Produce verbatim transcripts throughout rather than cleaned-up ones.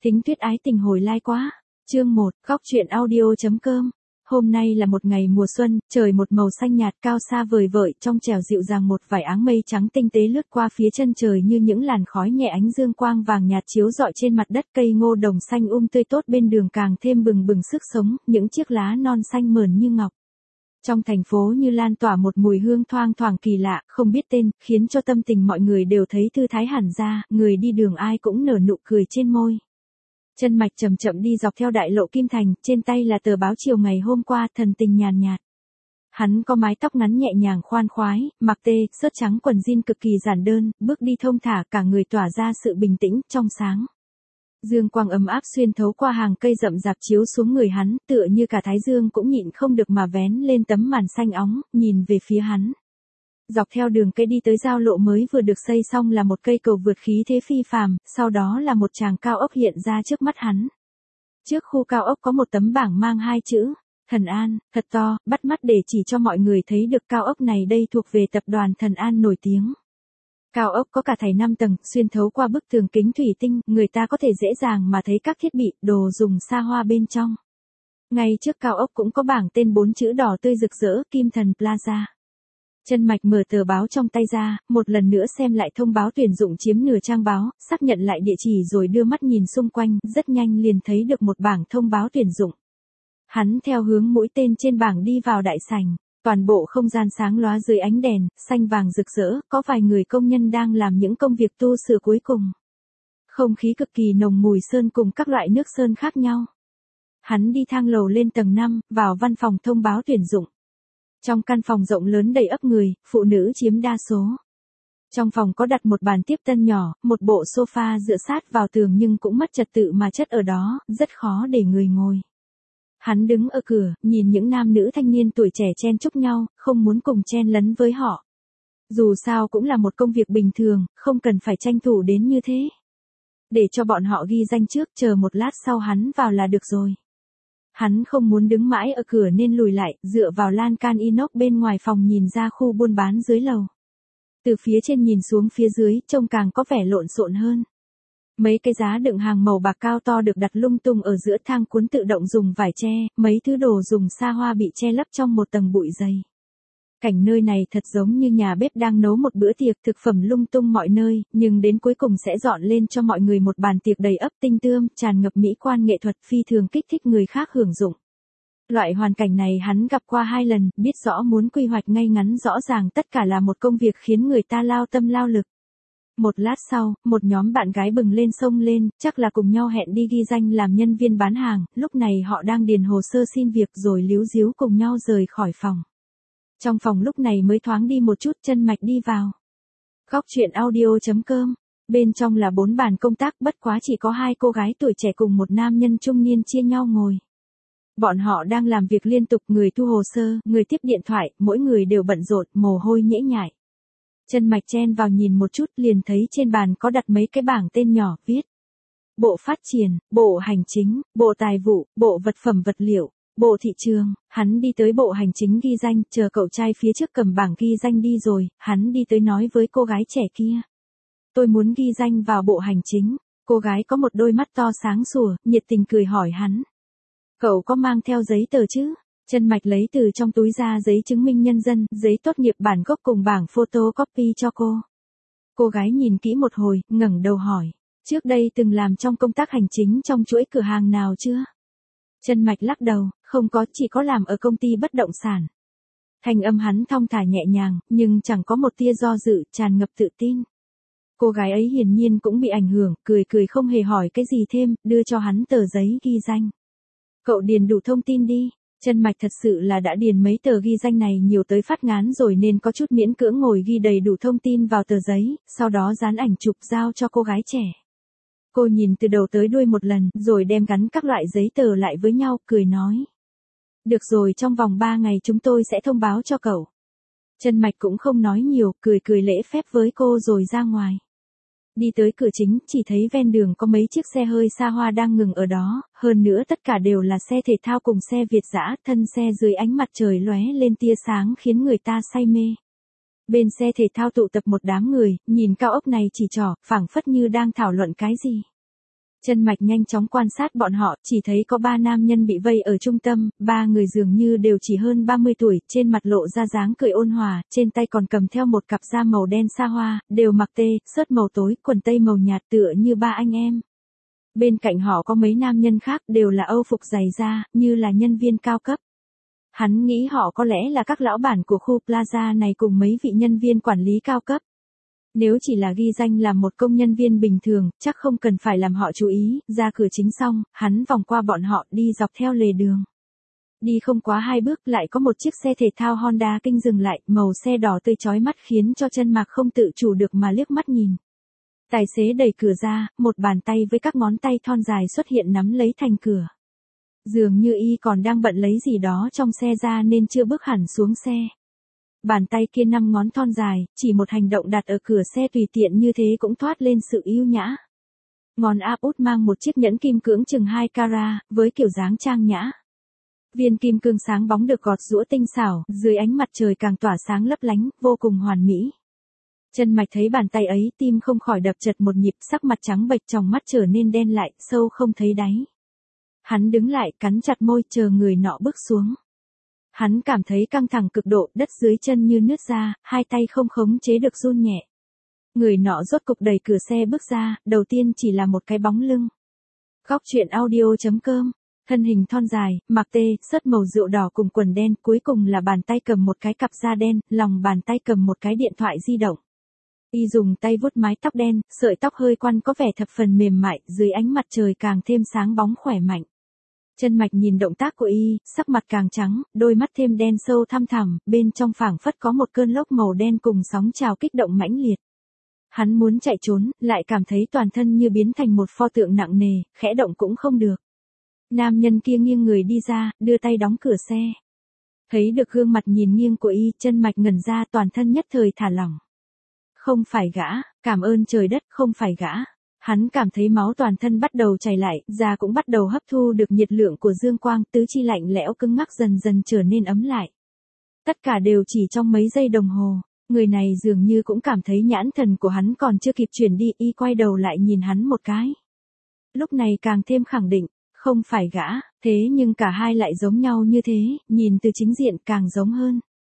Thính Tuyết ái tình hồi lai quá. Chương một, góc truyện audio.com. Hôm nay là một ngày mùa xuân, trời một màu xanh nhạt cao xa vời vợi, trong trẻo dịu dàng một vài áng mây trắng tinh tế lướt qua phía chân trời như những làn khói nhẹ, ánh dương quang vàng nhạt chiếu rọi trên mặt đất, cây ngô đồng xanh um tươi tốt bên đường càng thêm bừng bừng sức sống, những chiếc lá non xanh mờn như ngọc. Trong thành phố như lan tỏa một mùi hương thoang thoảng kỳ lạ, không biết tên, khiến cho tâm tình mọi người đều thấy thư thái hẳn ra, người đi đường ai cũng nở nụ cười trên môi. Chân Mạch chậm chậm đi dọc theo đại lộ Kim Thành, trên tay là tờ báo chiều ngày hôm qua, thần tình nhàn nhạt. Hắn có mái tóc ngắn nhẹ nhàng khoan khoái, mặc tê, sớt trắng quần jean cực kỳ giản đơn, bước đi thông thả, cả người tỏa ra sự bình tĩnh, trong sáng. Dương quang ấm áp xuyên thấu qua hàng cây rậm rạp chiếu xuống người hắn, tựa như cả thái dương cũng nhịn không được mà vén lên tấm màn xanh óng, nhìn về phía hắn. Dọc theo đường cây đi tới giao lộ mới vừa được xây xong là một cây cầu vượt khí thế phi phàm, sau đó là một tràng cao ốc hiện ra trước mắt hắn. Trước khu cao ốc có một tấm bảng mang hai chữ, Thần An, thật to, bắt mắt để chỉ cho mọi người thấy được cao ốc này đây thuộc về tập đoàn Thần An nổi tiếng. Cao ốc có cả thảy năm tầng, xuyên thấu qua bức tường kính thủy tinh, người ta có thể dễ dàng mà thấy các thiết bị, đồ dùng xa hoa bên trong. Ngay trước cao ốc cũng có bảng tên bốn chữ đỏ tươi rực rỡ, Kim Thần Plaza. Chân Mạch mở tờ báo trong tay ra, một lần nữa xem lại thông báo tuyển dụng chiếm nửa trang báo, xác nhận lại địa chỉ rồi đưa mắt nhìn xung quanh, rất nhanh liền thấy được một bảng thông báo tuyển dụng. Hắn theo hướng mũi tên trên bảng đi vào đại sảnh, toàn bộ không gian sáng lóa dưới ánh đèn, xanh vàng rực rỡ, có vài người công nhân đang làm những công việc tu sửa cuối cùng. Không khí cực kỳ nồng mùi sơn cùng các loại nước sơn khác nhau. Hắn đi thang lầu lên tầng năm, vào văn phòng thông báo tuyển dụng. Trong căn phòng rộng lớn đầy ắp người, phụ nữ chiếm đa số. Trong phòng có đặt một bàn tiếp tân nhỏ, một bộ sofa dựa sát vào tường nhưng cũng mất trật tự mà chất ở đó, rất khó để người ngồi. Hắn đứng ở cửa, nhìn những nam nữ thanh niên tuổi trẻ chen chúc nhau, không muốn cùng chen lấn với họ. Dù sao cũng là một công việc bình thường, không cần phải tranh thủ đến như thế. Để cho bọn họ ghi danh trước, chờ một lát sau hắn vào là được rồi. Hắn không muốn đứng mãi ở cửa nên lùi lại, dựa vào lan can inox bên ngoài phòng nhìn ra khu buôn bán dưới lầu. Từ phía trên nhìn xuống phía dưới, trông càng có vẻ lộn xộn hơn. Mấy cái giá đựng hàng màu bạc cao to được đặt lung tung ở giữa thang cuốn tự động dùng vải che, mấy thứ đồ dùng xa hoa bị che lấp trong một tầng bụi dày. Cảnh nơi này thật giống như nhà bếp đang nấu một bữa tiệc, thực phẩm lung tung mọi nơi, nhưng đến cuối cùng sẽ dọn lên cho mọi người một bàn tiệc đầy ắp tinh tươm, tràn ngập mỹ quan nghệ thuật phi thường kích thích người khác hưởng dụng. Loại hoàn cảnh này hắn gặp qua hai lần, biết rõ muốn quy hoạch ngay ngắn rõ ràng tất cả là một công việc khiến người ta lao tâm lao lực. Một lát sau, một nhóm bạn gái bừng lên xông lên, chắc là cùng nhau hẹn đi ghi danh làm nhân viên bán hàng, lúc này họ đang điền hồ sơ xin việc rồi líu díu cùng nhau rời khỏi phòng. Trong phòng lúc này mới thoáng đi một chút, Chân Mạch đi vào. Góc truyện audio.com. Bên trong là bốn bàn công tác, bất quá chỉ có hai cô gái tuổi trẻ cùng một nam nhân trung niên chia nhau ngồi. Bọn họ đang làm việc liên tục, người thu hồ sơ, người tiếp điện thoại, mỗi người đều bận rộn, mồ hôi nhễ nhại. Chân Mạch chen vào nhìn một chút liền thấy trên bàn có đặt mấy cái bảng tên nhỏ, viết. Bộ phát triển, bộ hành chính, bộ tài vụ, bộ vật phẩm vật liệu, bộ thị trường. Hắn đi tới bộ hành chính ghi danh, chờ cậu trai phía trước cầm bảng ghi danh đi rồi, hắn đi tới nói với cô gái trẻ kia. Tôi muốn ghi danh vào bộ hành chính. Cô gái có một đôi mắt to sáng sủa, nhiệt tình cười hỏi hắn. Cậu có mang theo giấy tờ chứ? Chân Mạch lấy từ trong túi ra giấy chứng minh nhân dân, giấy tốt nghiệp bản gốc cùng bảng photocopy cho cô. Cô gái nhìn kỹ một hồi, ngẩng đầu hỏi. Trước đây từng làm trong công tác hành chính trong chuỗi cửa hàng nào chưa? Chân Mạch lắc đầu, không có, chỉ có làm ở công ty bất động sản. Thanh âm hắn thong thả nhẹ nhàng, nhưng chẳng có một tia do dự, tràn ngập tự tin. Cô gái ấy hiển nhiên cũng bị ảnh hưởng, cười cười không hề hỏi cái gì thêm, đưa cho hắn tờ giấy ghi danh. Cậu điền đủ thông tin đi. Chân Mạch thật sự là đã điền mấy tờ ghi danh này nhiều tới phát ngán rồi nên có chút miễn cưỡng ngồi ghi đầy đủ thông tin vào tờ giấy, sau đó dán ảnh chụp giao cho cô gái trẻ. Cô nhìn từ đầu tới đuôi một lần, rồi đem gắn các loại giấy tờ lại với nhau, cười nói. Được rồi, trong vòng ba ngày chúng tôi sẽ thông báo cho cậu. Chân Mạch cũng không nói nhiều, cười cười lễ phép với cô rồi ra ngoài. Đi tới cửa chính, chỉ thấy ven đường có mấy chiếc xe hơi xa hoa đang ngừng ở đó, hơn nữa tất cả đều là xe thể thao cùng xe Việt dã, thân xe dưới ánh mặt trời lóe lên tia sáng khiến người ta say mê. Bên xe thể thao tụ tập một đám người, nhìn cao ốc này chỉ trỏ, phảng phất như đang thảo luận cái gì. Chân Mạch nhanh chóng quan sát bọn họ, chỉ thấy có ba nam nhân bị vây ở trung tâm, ba người dường như đều chỉ hơn ba mươi tuổi, trên mặt lộ ra dáng cười ôn hòa, trên tay còn cầm theo một cặp da màu đen xa hoa, đều mặc tê, sớt màu tối, quần tây màu nhạt tựa như ba anh em. Bên cạnh họ có mấy nam nhân khác đều là âu phục dày da, như là nhân viên cao cấp. Hắn nghĩ họ có lẽ là các lão bản của khu plaza này cùng mấy vị nhân viên quản lý cao cấp. Nếu chỉ là ghi danh làm một công nhân viên bình thường, chắc không cần phải làm họ chú ý, ra cửa chính xong, hắn vòng qua bọn họ đi dọc theo lề đường. Đi không quá hai bước lại có một chiếc xe thể thao Honda Kinh dừng lại, màu xe đỏ tươi chói mắt khiến cho Chân Mạc không tự chủ được mà liếc mắt nhìn. Tài xế đẩy cửa ra, một bàn tay với các ngón tay thon dài xuất hiện nắm lấy thành cửa. Dường như y còn đang bận lấy gì đó trong xe ra nên chưa bước hẳn xuống xe. Bàn tay kia năm ngón thon dài, chỉ một hành động đặt ở cửa xe tùy tiện như thế cũng thoát lên sự yêu nhã. Ngón áp út mang một chiếc nhẫn kim cương chừng hai carat, với kiểu dáng trang nhã. Viên kim cương sáng bóng được gọt giũa tinh xảo, dưới ánh mặt trời càng tỏa sáng lấp lánh, vô cùng hoàn mỹ. Chân Mạch thấy bàn tay ấy, tim không khỏi đập chật một nhịp, sắc mặt trắng bệch, tròng mắt trở nên đen lại, sâu không thấy đáy. Hắn đứng lại, cắn chặt môi, chờ người nọ bước xuống. Hắn cảm thấy căng thẳng cực độ, đất dưới chân như nứt ra, hai tay không khống chế được run nhẹ. Người nọ rốt cục đẩy cửa xe bước ra, đầu tiên chỉ là một cái bóng lưng. Góc truyện audio chấm com, thân hình thon dài, mặc tê, sớt màu rượu đỏ cùng quần đen, cuối cùng là bàn tay cầm một cái cặp da đen, lòng bàn tay cầm một cái điện thoại di động. Y dùng tay vuốt mái tóc đen, sợi tóc hơi quăn có vẻ thập phần mềm mại, dưới ánh mặt trời càng thêm sáng bóng khỏe mạnh. Chân Mạch nhìn động tác của y, sắc mặt càng trắng, đôi mắt thêm đen sâu thăm thẳm, bên trong phảng phất có một cơn lốc màu đen cùng sóng trào kích động mãnh liệt. Hắn muốn chạy trốn, lại cảm thấy toàn thân như biến thành một pho tượng nặng nề, khẽ động cũng không được. Nam nhân kia nghiêng người đi ra, đưa tay đóng cửa xe. Thấy được gương mặt nhìn nghiêng của y, Chân Mạch ngẩn ra, toàn thân nhất thời thả lỏng. Không phải gã, cảm ơn trời đất, không phải gã. Hắn cảm thấy máu toàn thân bắt đầu chảy lại, da cũng bắt đầu hấp thu được nhiệt lượng của dương quang, tứ chi lạnh lẽo cứng ngắc dần dần trở nên ấm lại. Tất cả đều chỉ trong mấy giây đồng hồ, người này dường như cũng cảm thấy nhãn thần của hắn còn chưa kịp chuyển đi, y quay đầu lại nhìn hắn một cái. Lúc này càng thêm khẳng định, không phải gã, thế nhưng cả hai lại giống nhau như thế, nhìn từ chính diện càng giống hơn.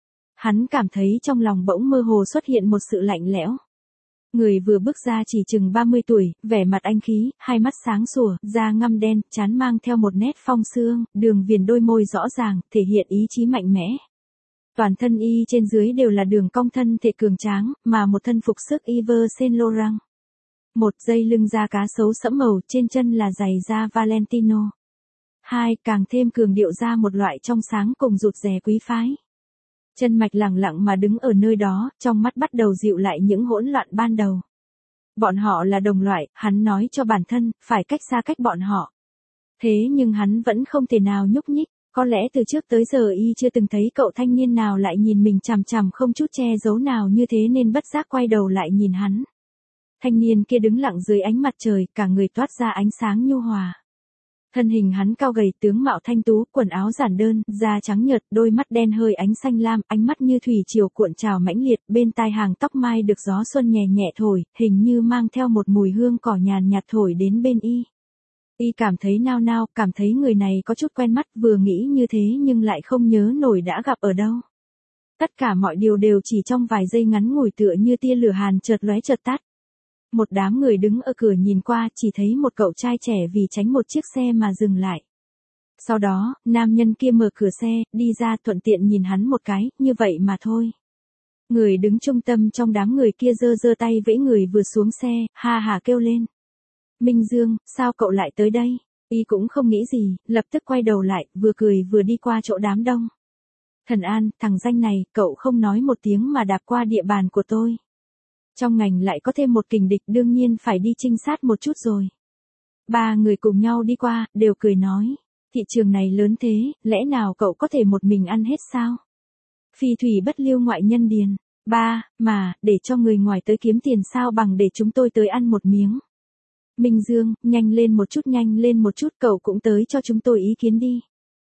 Hắn cảm thấy trong lòng bỗng mơ hồ xuất hiện một sự lạnh lẽo. Người vừa bước ra chỉ chừng ba mươi tuổi, vẻ mặt anh khí, hai mắt sáng sủa, da ngăm đen, trán mang theo một nét phong sương, đường viền đôi môi rõ ràng, thể hiện ý chí mạnh mẽ. Toàn thân y trên dưới đều là đường cong thân thể cường tráng, mà một thân phục sức Yves Saint Laurent. Một dây lưng da cá sấu sẫm màu, trên chân là giày da Valentino. Hai, càng thêm cường điệu ra một loại trong sáng cùng rụt rè quý phái. Chân Mạch lặng lặng mà đứng ở nơi đó, trong mắt bắt đầu dịu lại những hỗn loạn ban đầu. Bọn họ là đồng loại, hắn nói cho bản thân, phải cách xa cách bọn họ. Thế nhưng hắn vẫn không thể nào nhúc nhích, có lẽ từ trước tới giờ y chưa từng thấy cậu thanh niên nào lại nhìn mình chằm chằm không chút che giấu nào như thế nên bất giác quay đầu lại nhìn hắn. Thanh niên kia đứng lặng dưới ánh mặt trời, cả người toát ra ánh sáng nhu hòa. Thân hình hắn cao gầy, tướng mạo thanh tú, quần áo giản đơn, da trắng nhợt, đôi mắt đen hơi ánh xanh lam, ánh mắt như thủy triều cuộn trào mãnh liệt, bên tai hàng tóc mai được gió xuân nhẹ nhẹ thổi, hình như mang theo một mùi hương cỏ nhàn nhạt thổi đến bên y. Y cảm thấy nao nao, cảm thấy người này có chút quen mắt, vừa nghĩ như thế nhưng lại không nhớ nổi đã gặp ở đâu. Tất cả mọi điều đều chỉ trong vài giây ngắn ngủi tựa như tia lửa hàn chợt lóe chợt tắt. Một đám người đứng ở cửa nhìn qua, chỉ thấy một cậu trai trẻ vì tránh một chiếc xe mà dừng lại. Sau đó, nam nhân kia mở cửa xe, đi ra thuận tiện nhìn hắn một cái, như vậy mà thôi. Người đứng trung tâm trong đám người kia giơ giơ tay vẫy người vừa xuống xe, ha hà kêu lên. Minh Dương, sao cậu lại tới đây? Y cũng không nghĩ gì, lập tức quay đầu lại, vừa cười vừa đi qua chỗ đám đông. Thần An, thằng danh này, cậu không nói một tiếng mà đạp qua địa bàn của tôi. Trong ngành lại có thêm một kình địch, đương nhiên phải đi trinh sát một chút rồi. Ba người cùng nhau đi qua, đều cười nói. Thị trường này lớn thế, lẽ nào cậu có thể một mình ăn hết sao? Phi thủy bất lưu ngoại nhân điền. Ba, mà, để cho người ngoài tới kiếm tiền sao bằng để chúng tôi tới ăn một miếng. Minh Dương, nhanh lên một chút nhanh lên một chút cậu cũng tới cho chúng tôi ý kiến đi.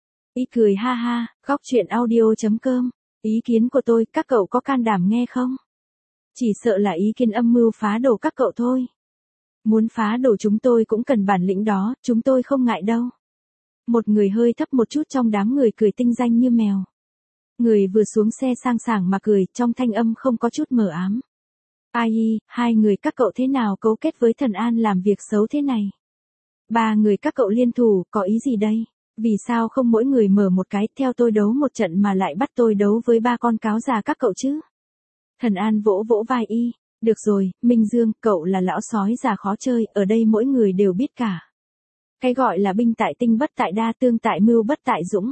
Y cười ha ha, góc truyện audio chấm com. Ý kiến của tôi, các cậu có can đảm nghe không? Chỉ sợ là ý kiến âm mưu phá đổ các cậu thôi. Muốn phá đổ chúng tôi cũng cần bản lĩnh đó, chúng tôi không ngại đâu. Một người hơi thấp một chút trong đám người cười tinh danh như mèo. Người vừa xuống xe sang sảng mà cười, trong thanh âm không có chút mờ ám. Ai, hai người các cậu thế nào cấu kết với Thần An làm việc xấu thế này? Ba người các cậu liên thủ, có ý gì đây? Vì sao không mỗi người mở một cái, theo tôi đấu một trận mà lại bắt tôi đấu với ba con cáo già các cậu chứ? Thần An vỗ vỗ vai y. Được rồi, Minh Dương, cậu là lão sói già khó chơi, ở đây mỗi người đều biết cả. Cái gọi là binh tại tinh bất tại đa, tương tại mưu bất tại dũng.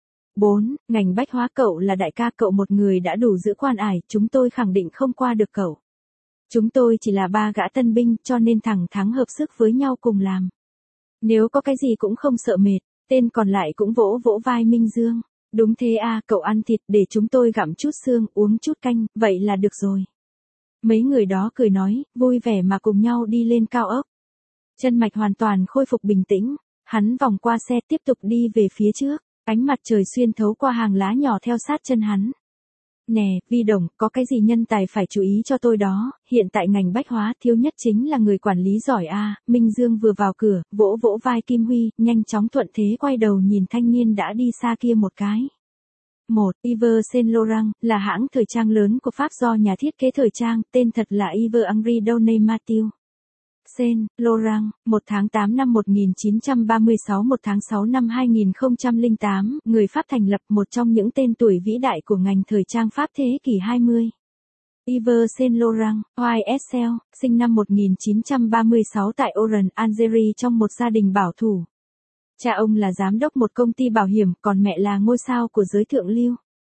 bốn. Ngành bách hóa, cậu là đại ca, cậu một người đã đủ giữ quan ải, chúng tôi khẳng định không qua được cậu. Chúng tôi chỉ là ba gã tân binh, cho nên thẳng thắng hợp sức với nhau cùng làm. Nếu có cái gì cũng không sợ mệt. Tên còn lại cũng vỗ vỗ vai Minh Dương. Đúng thế à, cậu ăn thịt để chúng tôi gặm chút xương, uống chút canh, vậy là được rồi. Mấy người đó cười nói, vui vẻ mà cùng nhau đi lên cao ốc. Chân mạch hoàn toàn khôi phục bình tĩnh, hắn vòng qua xe tiếp tục đi về phía trước, ánh mặt trời xuyên thấu qua hàng lá nhỏ theo sát chân hắn. Nè, Vi Đồng, có cái gì nhân tài phải chú ý cho tôi đó, hiện tại ngành bách hóa thiếu nhất chính là người quản lý giỏi a. À. Minh Dương vừa vào cửa, vỗ vỗ vai Kim Huy, nhanh chóng thuận thế quay đầu nhìn thanh niên đã đi xa kia một cái. một. Yves Saint Laurent, là hãng thời trang lớn của Pháp do nhà thiết kế thời trang, tên thật là Yves Henri Donné Mathieu. Saint Laurent, một tháng tám năm một nghìn chín trăm ba mươi sáu, một tháng sáu năm hai nghìn không trăm lẻ tám, người Pháp thành lập, một trong những tên tuổi vĩ đại của ngành thời trang Pháp thế kỷ hai mươi. Yves Saint Laurent, Y S L, sinh năm một nghìn chín trăm ba mươi sáu tại Oran, Algeria trong một gia đình bảo thủ. Cha ông là giám đốc một công ty bảo hiểm, còn mẹ là ngôi sao của giới thượng lưu.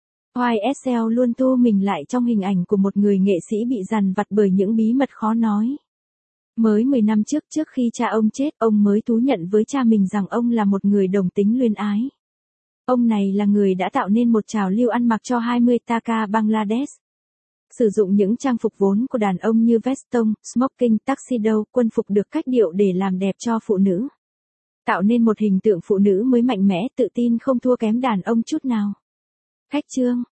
Y S L luôn thu mình lại trong hình ảnh của một người nghệ sĩ bị dằn vặt bởi những bí mật khó nói. Mới mười năm trước trước khi cha ông chết, ông mới thú nhận với cha mình rằng ông là một người đồng tính luyến ái. Ông này là người đã tạo nên một trào lưu ăn mặc cho hai mươi Taka Bangladesh. Sử dụng những trang phục vốn của đàn ông như veston, smoking, tuxedo, quân phục được cách điệu để làm đẹp cho phụ nữ. Tạo nên một hình tượng phụ nữ mới mạnh mẽ, tự tin không thua kém đàn ông chút nào. Khách trương,